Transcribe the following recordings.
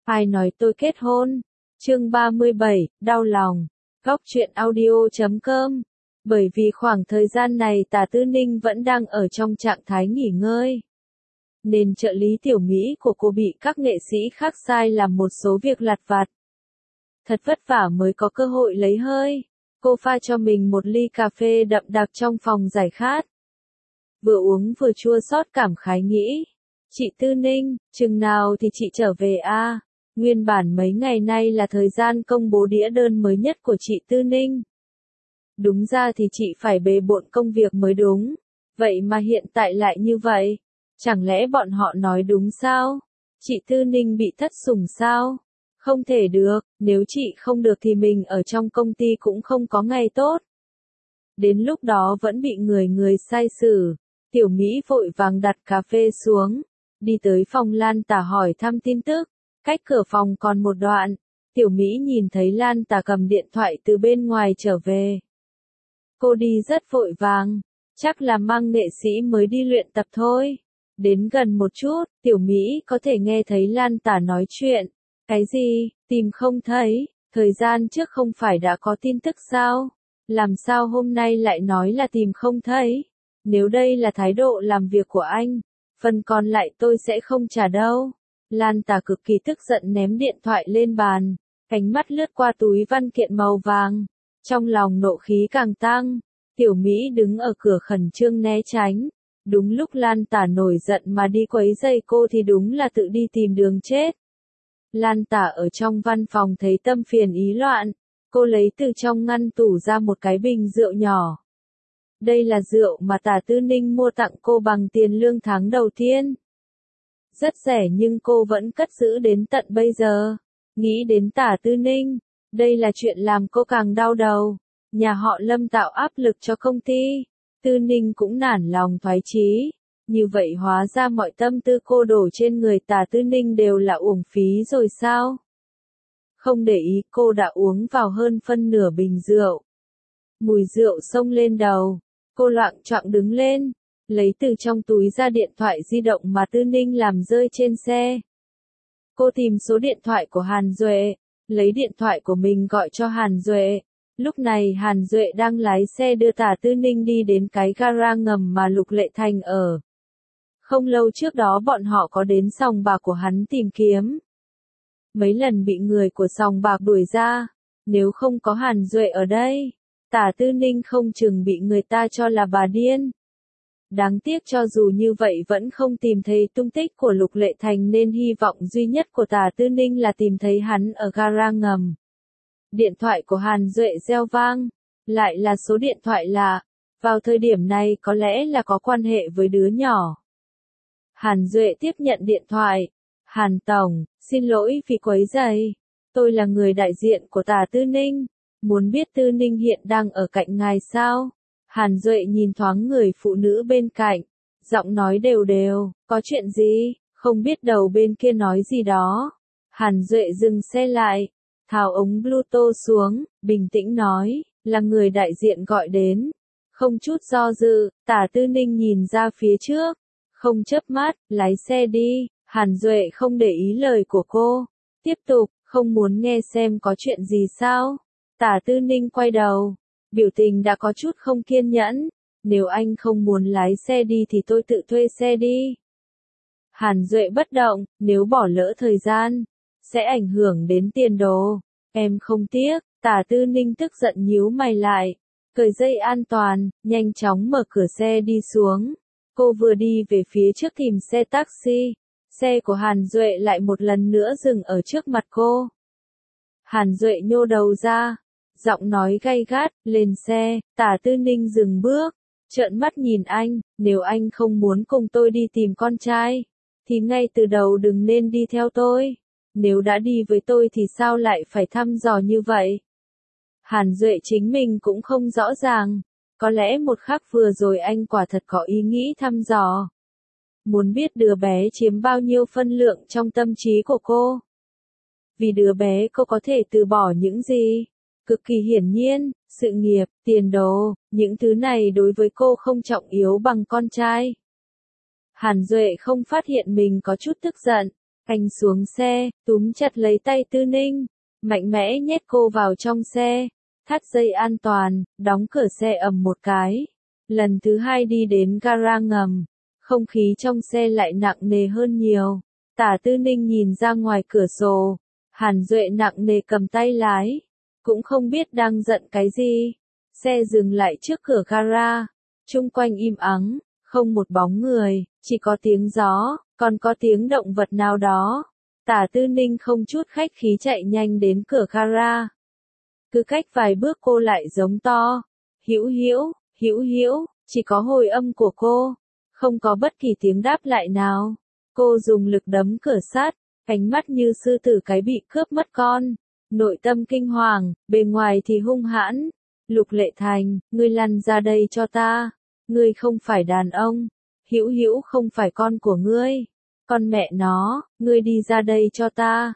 Ai nói tôi kết hôn? Chương 37, đau lòng. Góc truyện audio.com. Bởi vì khoảng thời gian này Tả Tư Ninh vẫn đang ở trong trạng thái nghỉ ngơi, nên trợ lý tiểu Mỹ của cô bị các nghệ sĩ khác sai làm một số việc lặt vặt. Thật vất vả mới có cơ hội lấy hơi. Cô pha cho mình một ly cà phê đậm đặc trong phòng giải khát. Vừa uống vừa chua xót cảm khái nghĩ. Chị Tư Ninh, chừng nào thì chị trở về a? Nguyên bản mấy ngày nay là thời gian công bố đĩa đơn mới nhất của chị Tư Ninh. Đúng ra thì chị phải bề bộn công việc mới đúng. Vậy mà hiện tại lại như vậy. Chẳng lẽ bọn họ nói đúng sao? Chị Tư Ninh bị thất sủng sao? Không thể được, nếu chị không được thì mình ở trong công ty cũng không có ngày tốt. Đến lúc đó vẫn bị người sai xử. Tiểu Mỹ vội vàng đặt cà phê xuống, đi tới phòng Lan Tả hỏi thăm tin tức. Cách cửa phòng còn một đoạn, Tiểu Mỹ nhìn thấy Lan Tả cầm điện thoại từ bên ngoài trở về. Cô đi rất vội vàng, chắc là mang nghệ sĩ mới đi luyện tập thôi. Đến gần một chút, Tiểu Mỹ có thể nghe thấy Lan Tả nói chuyện. Cái gì, tìm không thấy, thời gian trước không phải đã có tin tức sao? Làm sao hôm nay lại nói là tìm không thấy? Nếu đây là thái độ làm việc của anh, phần còn lại tôi sẽ không trả đâu. Lan Tả cực kỳ tức giận ném điện thoại lên bàn, ánh mắt lướt qua túi văn kiện màu vàng. Trong lòng nộ khí càng tăng, Tiểu Mỹ đứng ở cửa khẩn trương né tránh. Đúng lúc Lan Tả nổi giận mà đi quấy rầy cô thì đúng là tự đi tìm đường chết. Lan Tả ở trong văn phòng thấy tâm phiền ý loạn, cô lấy từ trong ngăn tủ ra một cái bình rượu nhỏ. Đây là rượu mà Tả Tư Ninh mua tặng cô bằng tiền lương tháng đầu tiên. Rất rẻ nhưng cô vẫn cất giữ đến tận bây giờ. Nghĩ đến Tả Tư Ninh, đây là chuyện làm cô càng đau đầu. Nhà họ Lâm tạo áp lực cho công ty, Tư Ninh cũng nản lòng thoái chí. Như vậy hóa ra mọi tâm tư cô đổ trên người Tả Tư Ninh đều là uổng phí rồi sao? Không để ý cô đã uống vào hơn phân nửa bình rượu. Mùi rượu xông lên đầu, cô loạng choạng đứng lên, lấy từ trong túi ra điện thoại di động mà Tư Ninh làm rơi trên xe. Cô tìm số điện thoại của Hàn Duệ, lấy điện thoại của mình gọi cho Hàn Duệ. Lúc này Hàn Duệ đang lái xe đưa Tả Tư Ninh đi đến cái gara ngầm mà Lục Lệ Thành ở. Không lâu trước đó bọn họ có đến sòng bạc của hắn tìm kiếm. Mấy lần bị người của sòng bạc đuổi ra, nếu không có Hàn Duệ ở đây, Tả Tư Ninh không chừng bị người ta cho là bà điên. Đáng tiếc cho dù như vậy vẫn không tìm thấy tung tích của Lục Lệ Thành nên hy vọng duy nhất của Tả Tư Ninh là tìm thấy hắn ở gara ngầm. Điện thoại của Hàn Duệ reo vang, lại là số điện thoại lạ, vào thời điểm này có lẽ là có quan hệ với đứa nhỏ. Hàn Duệ tiếp nhận điện thoại. Hàn Tổng, xin lỗi vì quấy rầy. Tôi là người đại diện của Tả Tư Ninh. Muốn biết Tư Ninh hiện đang ở cạnh ngài sao? Hàn Duệ nhìn thoáng người phụ nữ bên cạnh. Giọng nói đều đều, có chuyện gì? Không biết đầu bên kia nói gì đó. Hàn Duệ dừng xe lại, tháo ống Bluetooth xuống, bình tĩnh nói, là người đại diện gọi đến. Không chút do dự, Tả Tư Ninh nhìn ra phía trước. Không chớp mắt, lái xe đi. Hàn Duệ không để ý lời của cô. Tiếp tục, không muốn nghe xem có chuyện gì sao? Tả Tư Ninh quay đầu. Biểu tình đã có chút không kiên nhẫn. Nếu anh không muốn lái xe đi thì tôi tự thuê xe đi. Hàn Duệ bất động, nếu bỏ lỡ thời gian, sẽ ảnh hưởng đến tiền đồ. Em không tiếc. Tả Tư Ninh tức giận nhíu mày lại. Cởi dây an toàn, nhanh chóng mở cửa xe đi xuống. Cô vừa đi về phía trước tìm xe taxi. Xe của Hàn Duệ lại một lần nữa dừng ở trước mặt cô. Hàn Duệ nhô đầu ra, giọng nói gay gắt, lên xe. Tả Tư Ninh dừng bước, trợn mắt nhìn anh, nếu anh không muốn cùng tôi đi tìm con trai, thì ngay từ đầu đừng nên đi theo tôi. Nếu đã đi với tôi thì sao lại phải thăm dò như vậy? Hàn Duệ chính mình cũng không rõ ràng, có lẽ một khắc vừa rồi anh quả thật có ý nghĩ thăm dò. Muốn biết đứa bé chiếm bao nhiêu phân lượng trong tâm trí của cô. Vì đứa bé cô có thể từ bỏ những gì? Cực kỳ hiển nhiên, sự nghiệp, tiền đồ, những thứ này đối với cô không trọng yếu bằng con trai. Hàn Duệ không phát hiện mình có chút tức giận. Anh xuống xe, túm chặt lấy tay Tư Ninh, mạnh mẽ nhét cô vào trong xe, thắt dây an toàn, đóng cửa xe ầm một cái. Lần thứ hai đi đến gara ngầm, không khí trong xe lại nặng nề hơn nhiều. Tả Tư Ninh nhìn ra ngoài cửa sổ, Hàn Duệ nặng nề cầm tay lái, cũng không biết đang giận cái gì. Xe dừng lại trước cửa gara, chung quanh im ắng, không một bóng người, chỉ có tiếng gió, còn có tiếng động vật nào đó. Tả Tư Ninh không chút khách khí chạy nhanh đến cửa gara. Cứ cách vài bước cô lại giống to, Hữu Hữu, Hữu Hữu, chỉ có hồi âm của cô, không có bất kỳ tiếng đáp lại nào. Cô dùng lực đấm cửa sắt, ánh mắt như sư tử cái bị cướp mất con, nội tâm kinh hoàng, bề ngoài thì hung hãn. Lục Lệ Thành, ngươi lăn ra đây cho ta, ngươi không phải đàn ông, Hữu Hữu không phải con của ngươi, con mẹ nó, ngươi đi ra đây cho ta.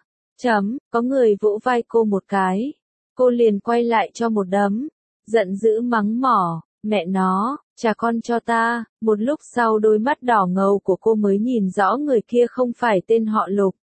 Có người vỗ vai cô một cái, cô liền quay lại cho một đấm, giận dữ mắng mỏ, mẹ nó, trả con cho ta. Một lúc sau đôi mắt đỏ ngầu của cô mới nhìn rõ người kia không phải tên họ Lục.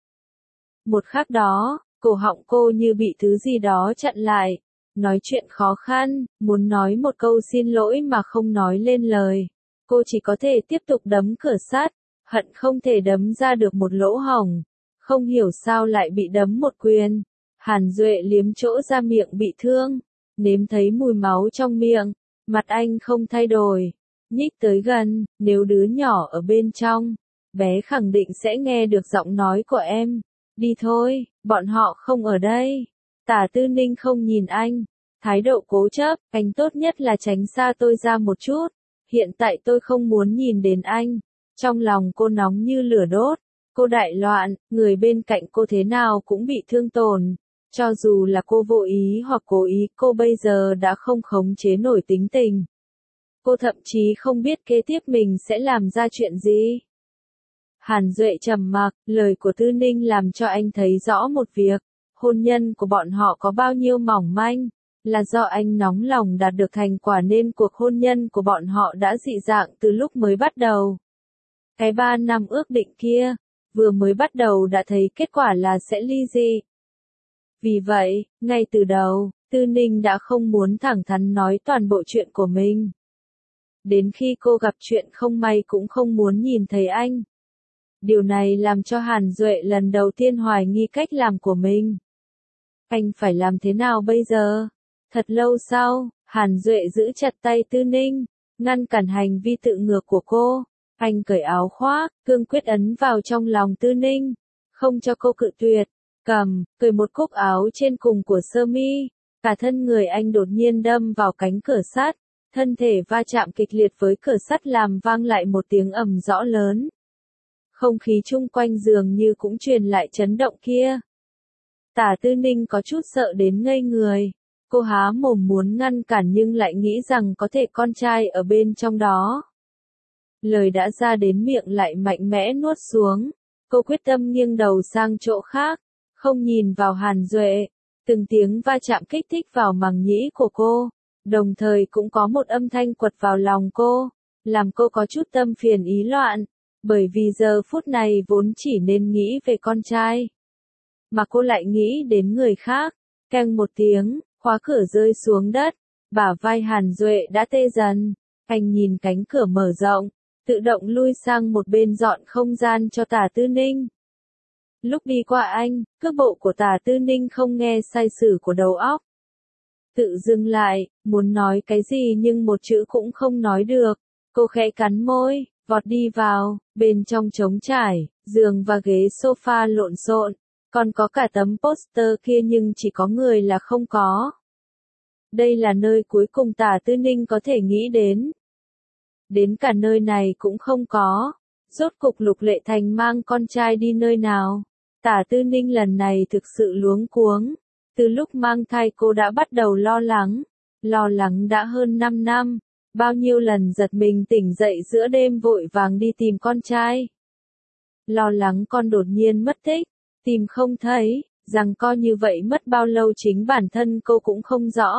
Một khắc đó, cổ họng cô như bị thứ gì đó chặn lại, nói chuyện khó khăn, muốn nói một câu xin lỗi mà không nói lên lời. Cô chỉ có thể tiếp tục đấm cửa sắt, hận không thể đấm ra được một lỗ hổng, không hiểu sao lại bị đấm một quyền. Hàn Duệ liếm chỗ da miệng bị thương, nếm thấy mùi máu trong miệng, mặt anh không thay đổi, nhích tới gần, nếu đứa nhỏ ở bên trong, bé khẳng định sẽ nghe được giọng nói của em. Đi thôi, bọn họ không ở đây. Tả Tư Ninh không nhìn anh, thái độ cố chấp, anh tốt nhất là tránh xa tôi ra một chút. Hiện tại tôi không muốn nhìn đến anh. Trong lòng cô nóng như lửa đốt, cô đại loạn, người bên cạnh cô thế nào cũng bị thương tổn. Cho dù là cô vô ý hoặc cố ý, cô bây giờ đã không khống chế nổi tính tình. Cô thậm chí không biết kế tiếp mình sẽ làm ra chuyện gì. Hàn Duệ trầm mặc, lời của Tư Ninh làm cho anh thấy rõ một việc, hôn nhân của bọn họ có bao nhiêu mỏng manh, là do anh nóng lòng đạt được thành quả nên cuộc hôn nhân của bọn họ đã dị dạng từ lúc mới bắt đầu. Cái 3 năm ước định kia, vừa mới bắt đầu đã thấy kết quả là sẽ ly dị. Vì vậy, ngay từ đầu, Tư Ninh đã không muốn thẳng thắn nói toàn bộ chuyện của mình. Đến khi cô gặp chuyện không may cũng không muốn nhìn thấy anh. Điều này làm cho Hàn Duệ lần đầu tiên hoài nghi cách làm của mình. Anh phải làm thế nào bây giờ? Thật lâu sau, Hàn Duệ giữ chặt tay Tư Ninh, ngăn cản hành vi tự ngược của cô. Anh cởi áo khoác, cương quyết ấn vào trong lòng Tư Ninh, không cho cô cự tuyệt. Cởi một cúc áo trên cùng của sơ mi, cả thân người anh đột nhiên đâm vào cánh cửa sắt, thân thể va chạm kịch liệt với cửa sắt làm vang lại một tiếng ầm rõ lớn. Không khí chung quanh dường như cũng truyền lại chấn động kia. Tả Tư Ninh có chút sợ đến ngây người, cô há mồm muốn ngăn cản nhưng lại nghĩ rằng có thể con trai ở bên trong đó. Lời đã ra đến miệng lại mạnh mẽ nuốt xuống, cô quyết tâm nghiêng đầu sang chỗ khác, không nhìn vào Hàn Duệ. Từng tiếng va chạm kích thích vào màng nhĩ của cô, đồng thời cũng có một âm thanh quật vào lòng cô, làm cô có chút tâm phiền ý loạn, bởi vì giờ phút này vốn chỉ nên nghĩ về con trai, mà cô lại nghĩ đến người khác. Keng một tiếng, khóa cửa rơi xuống đất, bả vai Hàn Duệ đã tê dần, anh nhìn cánh cửa mở rộng, tự động lui sang một bên dọn không gian cho Tả Tư Ninh. Lúc đi qua anh, cước bộ của Tả Tư Ninh không nghe sai sử của đầu óc. Tự dừng lại, muốn nói cái gì nhưng một chữ cũng không nói được. Cô khẽ cắn môi, vọt đi vào, bên trong trống trải, giường và ghế sofa lộn xộn, còn có cả tấm poster kia nhưng chỉ có người là không có. Đây là nơi cuối cùng Tả Tư Ninh có thể nghĩ đến. Đến cả nơi này cũng không có. Rốt cục Lục Lệ Thành mang con trai đi nơi nào? Tả Tư Ninh lần này thực sự luống cuống. Từ lúc mang thai cô đã bắt đầu lo lắng đã hơn 5 năm, bao nhiêu lần giật mình tỉnh dậy giữa đêm vội vàng đi tìm con trai. Lo lắng con đột nhiên mất tích, tìm không thấy, rằng co như vậy mất bao lâu chính bản thân cô cũng không rõ.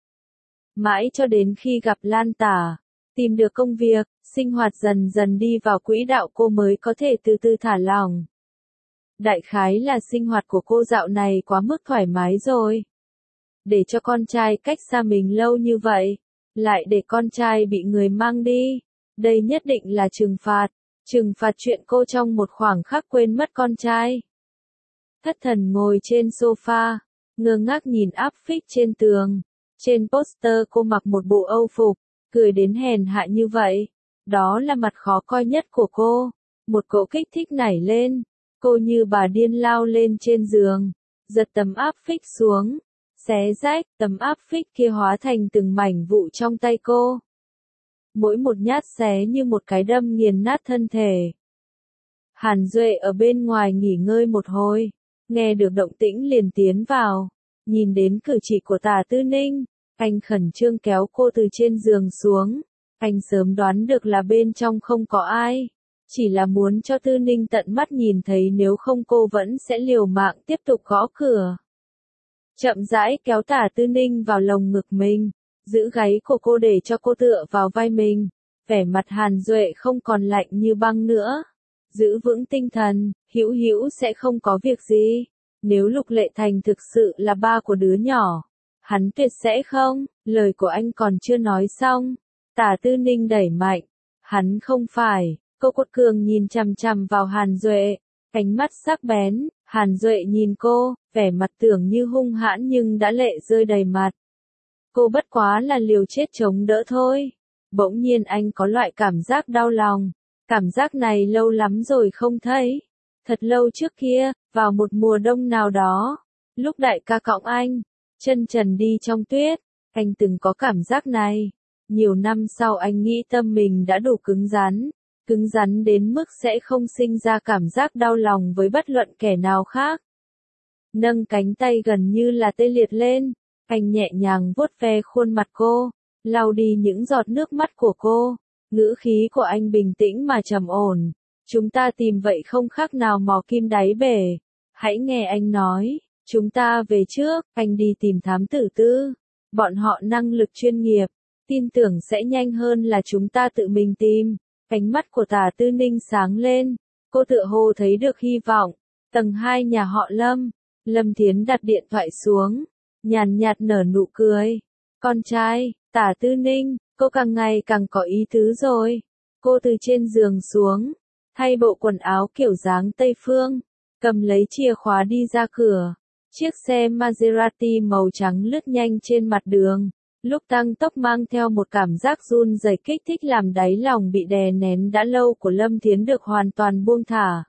Mãi cho đến khi gặp Lan Tả, tìm được công việc, sinh hoạt dần dần đi vào quỹ đạo cô mới có thể từ từ thả lỏng. Đại khái là sinh hoạt của cô dạo này quá mức thoải mái rồi. Để cho con trai cách xa mình lâu như vậy, lại để con trai bị người mang đi. Đây nhất định là trừng phạt chuyện cô trong một khoảng khắc quên mất con trai. Thất thần ngồi trên sofa, ngơ ngác nhìn áp phích trên tường. Trên poster cô mặc một bộ Âu phục, cười đến hèn hạ như vậy. Đó là mặt khó coi nhất của cô. Một cỗ kích thích nảy lên. Cô như bà điên lao lên trên giường, giật tấm áp phích xuống, xé rách, tấm áp phích kia hóa thành từng mảnh vụn trong tay cô. Mỗi một nhát xé như một cái đâm nghiền nát thân thể. Hàn Duệ ở bên ngoài nghỉ ngơi một hồi, nghe được động tĩnh liền tiến vào, nhìn đến cử chỉ của Tả Tư Ninh, anh khẩn trương kéo cô từ trên giường xuống, anh sớm đoán được là bên trong không có ai. Chỉ là muốn cho Tư Ninh tận mắt nhìn thấy, nếu không cô vẫn sẽ liều mạng tiếp tục gõ cửa. Chậm rãi kéo Tả Tư Ninh vào lồng ngực mình, giữ gáy của cô để cho cô tựa vào vai mình. Vẻ mặt Hàn Duệ không còn lạnh như băng nữa. Giữ vững tinh thần, Hữu Hữu sẽ không có việc gì. Nếu Lục Lệ Thành thực sự là ba của đứa nhỏ, hắn tuyệt sẽ không. Lời của anh còn chưa nói xong, Tả Tư Ninh đẩy mạnh. Hắn không phải. Cô quật cường nhìn chằm chằm vào Hàn Duệ, ánh mắt sắc bén. Hàn Duệ nhìn cô, vẻ mặt tưởng như hung hãn nhưng đã lệ rơi đầy mặt. Cô bất quá là liều chết chống đỡ thôi. Bỗng nhiên anh có loại cảm giác đau lòng. Cảm giác này lâu lắm rồi không thấy. Thật lâu trước kia, vào một mùa đông nào đó, lúc đại ca cõng anh, chân trần đi trong tuyết, anh từng có cảm giác này. Nhiều năm sau anh nghĩ tâm mình đã đủ cứng rắn đến mức sẽ không sinh ra cảm giác đau lòng với bất luận kẻ nào khác. Nâng cánh tay gần như là tê liệt lên, anh nhẹ nhàng vuốt ve khuôn mặt cô, lau đi những giọt nước mắt của cô. Ngữ khí của anh bình tĩnh mà trầm ổn. Chúng ta tìm vậy không khác nào mò kim đáy bể. Hãy nghe anh nói, chúng ta về trước, anh đi tìm thám tử Tư. Bọn họ năng lực chuyên nghiệp, tin tưởng sẽ nhanh hơn là chúng ta tự mình tìm. Ánh mắt của Tả Tư Ninh sáng lên, cô tựa hồ thấy được hy vọng. Tầng 2 nhà họ Lâm, Lâm Thiến đặt điện thoại xuống, nhàn nhạt nở nụ cười. Con trai, Tả Tư Ninh, cô càng ngày càng có ý tứ rồi. Cô từ trên giường xuống, thay bộ quần áo kiểu dáng Tây Phương, cầm lấy chìa khóa đi ra cửa. Chiếc xe Maserati màu trắng lướt nhanh trên mặt đường. Lúc tăng tốc mang theo một cảm giác run rẩy kích thích làm đáy lòng bị đè nén đã lâu của Lâm Thiến được hoàn toàn buông thả.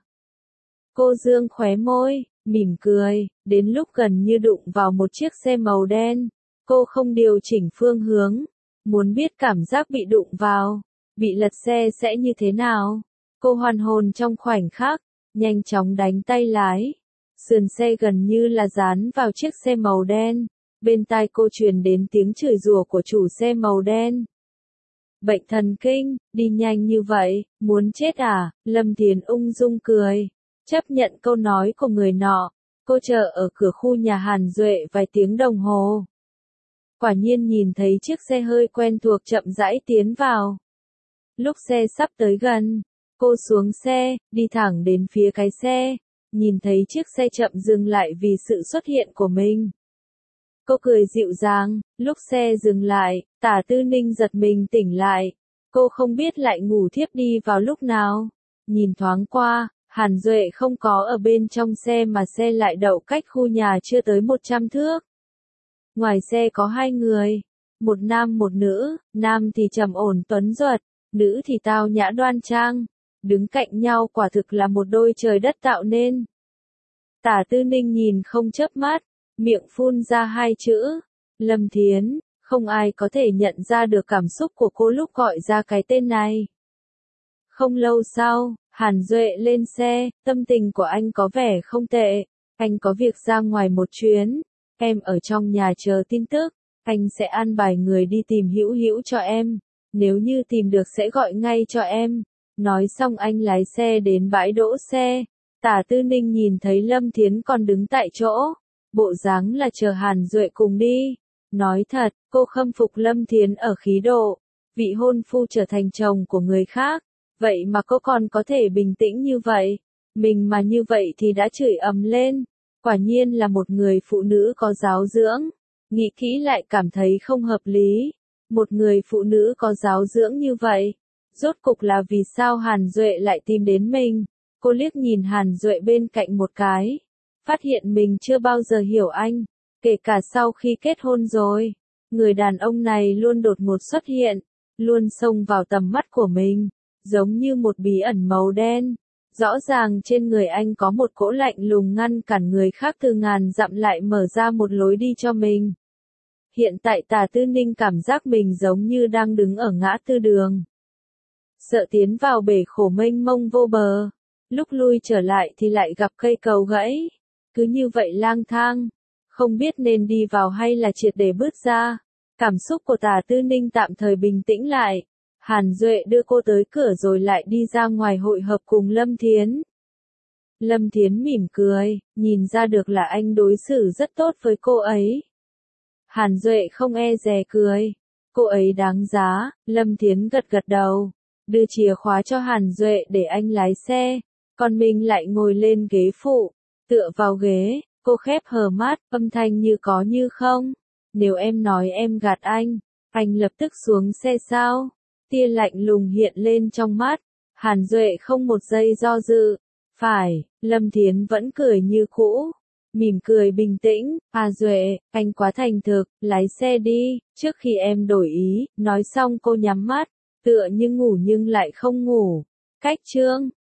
Cô dương khóe môi, mỉm cười, đến lúc gần như đụng vào một chiếc xe màu đen. Cô không điều chỉnh phương hướng, muốn biết cảm giác bị đụng vào, bị lật xe sẽ như thế nào. Cô hoàn hồn trong khoảnh khắc, nhanh chóng đánh tay lái. Sườn xe gần như là dán vào chiếc xe màu đen. Bên tai cô truyền đến tiếng chửi rủa của chủ xe màu đen. Bệnh thần kinh, đi nhanh như vậy, muốn chết à? Lâm Thiến ung dung cười, chấp nhận câu nói của người nọ. Cô chờ ở cửa khu nhà Hàn Duệ vài tiếng đồng hồ. Quả nhiên nhìn thấy chiếc xe hơi quen thuộc chậm rãi tiến vào. Lúc xe sắp tới gần, cô xuống xe, đi thẳng đến phía cái xe, nhìn thấy chiếc xe chậm dừng lại vì sự xuất hiện của mình. Cô cười dịu dàng, lúc xe dừng lại, Tả Tư Ninh giật mình tỉnh lại. Cô không biết lại ngủ thiếp đi vào lúc nào. Nhìn thoáng qua, Hàn Duệ không có ở bên trong xe mà xe lại đậu cách khu nhà chưa tới 100 thước. Ngoài xe có hai người, một nam một nữ, nam thì trầm ổn tuấn duật, nữ thì tao nhã đoan trang. Đứng cạnh nhau quả thực là một đôi trời đất tạo nên. Tả Tư Ninh nhìn không chớp mắt, miệng phun ra hai chữ, Lâm Thiến. Không ai có thể nhận ra được cảm xúc của cô lúc gọi ra cái tên này. Không lâu sau, Hàn Duệ lên xe, tâm tình của anh có vẻ không tệ. Anh có việc ra ngoài một chuyến, em ở trong nhà chờ tin tức. Anh sẽ an bài người đi tìm Hữu Hữu cho em. Nếu như tìm được sẽ gọi ngay cho em. Nói xong anh lái xe đến bãi đỗ xe. Tả Tư Ninh nhìn thấy Lâm Thiến còn đứng tại chỗ. Bộ dáng là chờ Hàn Duệ cùng đi. Nói thật, cô khâm phục Lâm Thiến ở khí độ. Vị hôn phu trở thành chồng của người khác. Vậy mà cô còn có thể bình tĩnh như vậy. Mình mà như vậy thì đã chửi ầm lên. Quả nhiên là một người phụ nữ có giáo dưỡng. Nghĩ kỹ lại cảm thấy không hợp lý. Một người phụ nữ có giáo dưỡng như vậy. Rốt cục là vì sao Hàn Duệ lại tìm đến mình? Cô liếc nhìn Hàn Duệ bên cạnh một cái. Phát hiện mình chưa bao giờ hiểu anh. Kể cả sau khi kết hôn rồi. Người đàn ông này luôn đột ngột xuất hiện. Luôn xông vào tầm mắt của mình. Giống như một bí ẩn màu đen. Rõ ràng trên người anh có một cỗ lạnh lùng ngăn cản người khác từ ngàn dặm lại mở ra một lối đi cho mình. Hiện tại Tả Tư Ninh cảm giác mình giống như đang đứng ở ngã tư đường. Sợ tiến vào bể khổ mênh mông vô bờ. Lúc lui trở lại thì lại gặp cây cầu gãy. Cứ như vậy lang thang. Không biết nên đi vào hay là triệt để bước ra. Cảm xúc của Tả Tư Ninh tạm thời bình tĩnh lại. Hàn Duệ đưa cô tới cửa rồi lại đi ra ngoài hội hợp cùng Lâm Thiến. Lâm Thiến mỉm cười, nhìn ra được là anh đối xử rất tốt với cô ấy. Hàn Duệ không e dè cười. Cô ấy đáng giá, Lâm Thiến gật gật đầu. Đưa chìa khóa cho Hàn Duệ để anh lái xe. Còn mình lại ngồi lên ghế phụ. Tựa vào ghế, cô khép hờ mắt, âm thanh như có như không. Nếu em nói em gạt anh lập tức xuống xe sao? Tia lạnh lùng hiện lên trong mắt. Hàn Duệ không một giây do dự. Phải, Lâm Thiến vẫn cười như cũ. Mỉm cười bình tĩnh, Duệ, anh quá thành thực, lái xe đi, trước khi em đổi ý, nói xong cô nhắm mắt, tựa như ngủ nhưng lại không ngủ. Cách chương